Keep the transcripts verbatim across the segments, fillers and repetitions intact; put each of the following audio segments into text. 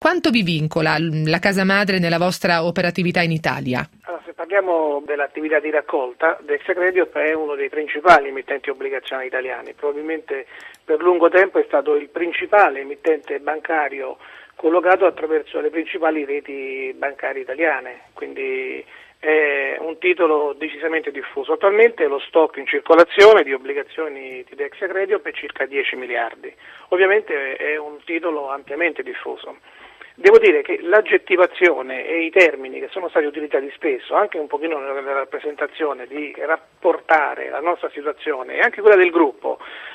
quanto vi vincola la casa madre nella vostra operatività in Italia? Allora, se parliamo dell'attività di raccolta, Dexia Crediop è uno dei principali emittenti obbligazionari italiani, probabilmente per lungo tempo è stato il principale emittente bancario collocato attraverso le principali reti bancarie italiane, quindi è un titolo decisamente diffuso. Attualmente lo stock in circolazione di obbligazioni di Dexia Crediop è circa dieci miliardi, ovviamente è un titolo ampiamente diffuso. Devo dire che l'aggettivazione e i termini che sono stati utilizzati spesso, anche un pochino nella rappresentazione, di rapportare la nostra situazione e anche quella del gruppo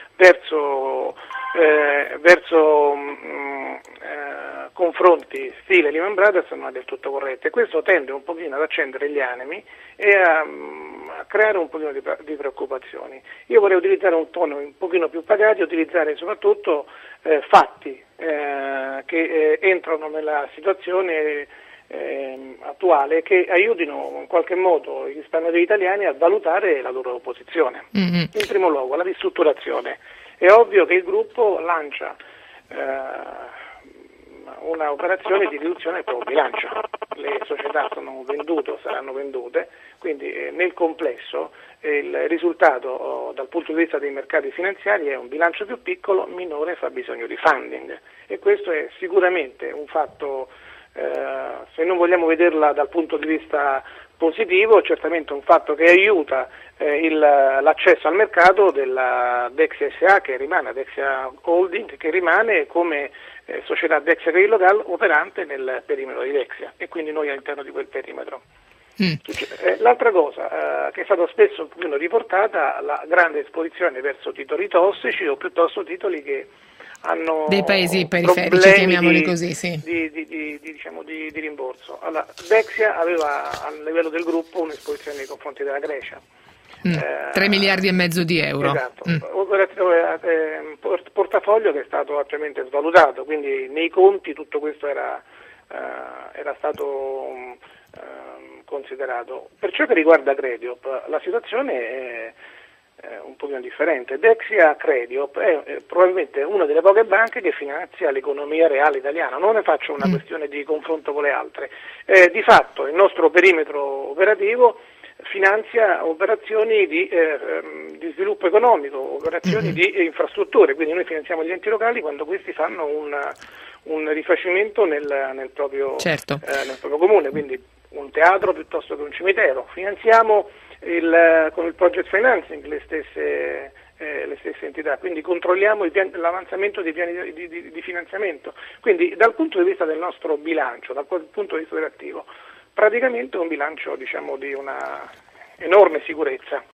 verso, eh, verso mh, eh, confronti stile Lehman Brothers non è del tutto corretto, e questo tende un pochino ad accendere gli animi e a, a creare un pochino di, di preoccupazioni. Io vorrei utilizzare un tono un pochino più pagato e utilizzare soprattutto eh, fatti eh, che eh, entrano nella situazione eh, attuale, che aiutino in qualche modo gli risparmiatori italiani a valutare la loro posizione. Mm-hmm. In primo luogo la ristrutturazione. È ovvio che il gruppo lancia eh, una operazione di riduzione del proprio bilancio. Le società sono vendute o saranno vendute, quindi eh, nel complesso eh, il risultato oh, dal punto di vista dei mercati finanziari è un bilancio più piccolo, minore e fa bisogno di funding, e questo è sicuramente un fatto, eh, se non vogliamo vederla dal punto di vista positivo, certamente un fatto che aiuta eh, il, l'accesso al mercato della Dexia S A, che rimane Dexia Holding, che rimane come eh, società Dexia Credit Local operante nel perimetro di Dexia, e quindi noi all'interno di quel perimetro. Mm. Eh, l'altra cosa eh, che è stata spesso un pochino riportata, la grande esposizione verso titoli tossici o piuttosto titoli che hanno dei paesi periferici, chiamiamoli di, così, sì. di, di, di, di, diciamo, di, di rimborso. Allora, Dexia aveva a livello del gruppo un'esposizione nei confronti della Grecia. Mm. Eh, tre miliardi e mezzo di euro. Esatto, mm. portafoglio che è stato ampiamente svalutato, quindi nei conti tutto questo era, eh, era stato eh, considerato. Per ciò che riguarda Crediop, la situazione è un pochino differente. Dexia Crediop è eh, probabilmente una delle poche banche che finanzia l'economia reale italiana. Non ne faccio una mm. questione di confronto con le altre. Eh, di fatto il nostro perimetro operativo finanzia operazioni di, eh, di sviluppo economico, operazioni mm-hmm. di infrastrutture, quindi noi finanziamo gli enti locali quando questi fanno un, un rifacimento nel, nel, proprio, certo. eh, nel proprio comune, quindi un teatro piuttosto che un cimitero. Finanziamo Il, con il project financing le stesse, eh, le stesse entità, quindi controlliamo piani, l'avanzamento dei piani di, di, di finanziamento. Quindi dal punto di vista del nostro bilancio, dal punto di vista dell'attivo, praticamente un bilancio, diciamo, di una enorme sicurezza.